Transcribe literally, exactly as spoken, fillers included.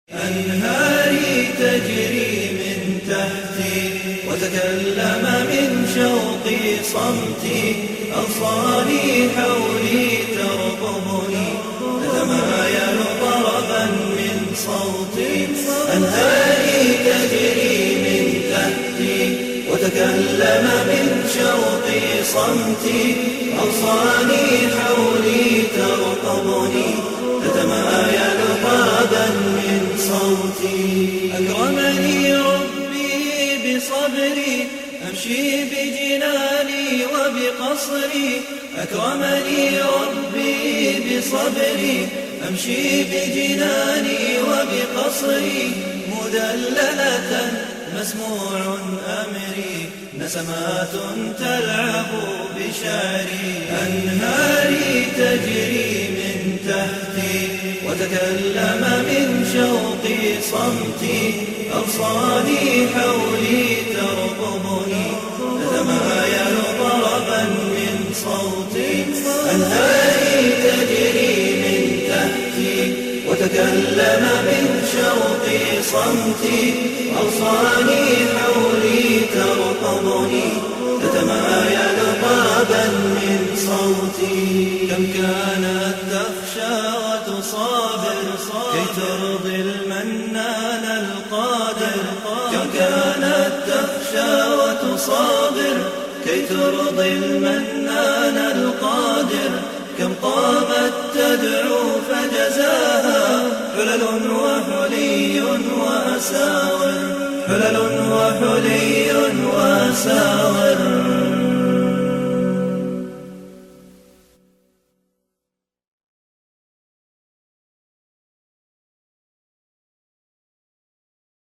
أنهاري تجري من تحتي وتكلم من شوقي صمتي، أغصاني حولي ترقبني تتمايل طربا من صوتي. أنهاري تجري من تحتي وتكلم من شوقي صمتي، أغصاني حولي ترقبني تتمايل طربا من صوتي. أكرمني ربي بصبري أمشي بجناني وبقصري، أكرمني ربي بصبري أمشي بجناني وبقصري، مدللة مسموع أمري نسمات تلعب بشعري. أنهاري تجري من تحتي وتكلم من شوقي صمتي، أغصاني حولي ترقبني تتمايل طربا من صوتي. أنهاري تجري من تحتي وتكلم من شوقي صمتي، أغصاني حولي ترقبني تتمايل طربا من صوتي. كم كانت تخشى وتصابر كي ترضي المنان القادر، كم كانت تخشى وتصابر كي ترضي المنان القادر، كم قامت تدعو فجزاها حلل وحلي وأساور، حلل وحلي وأساور.